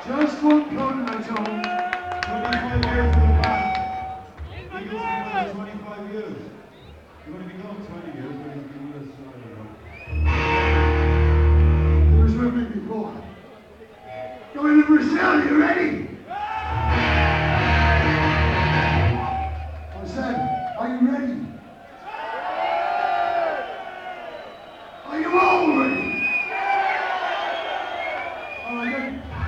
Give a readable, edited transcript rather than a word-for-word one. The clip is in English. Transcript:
Just one continental. 25 years for the band. Eagles been with us 25 years. You're going to be gone 20 years, but he's been with us, I don't know. He was with me before. Going to Brazil, you ready? I said, are you ready? Are you all ready? All right, then.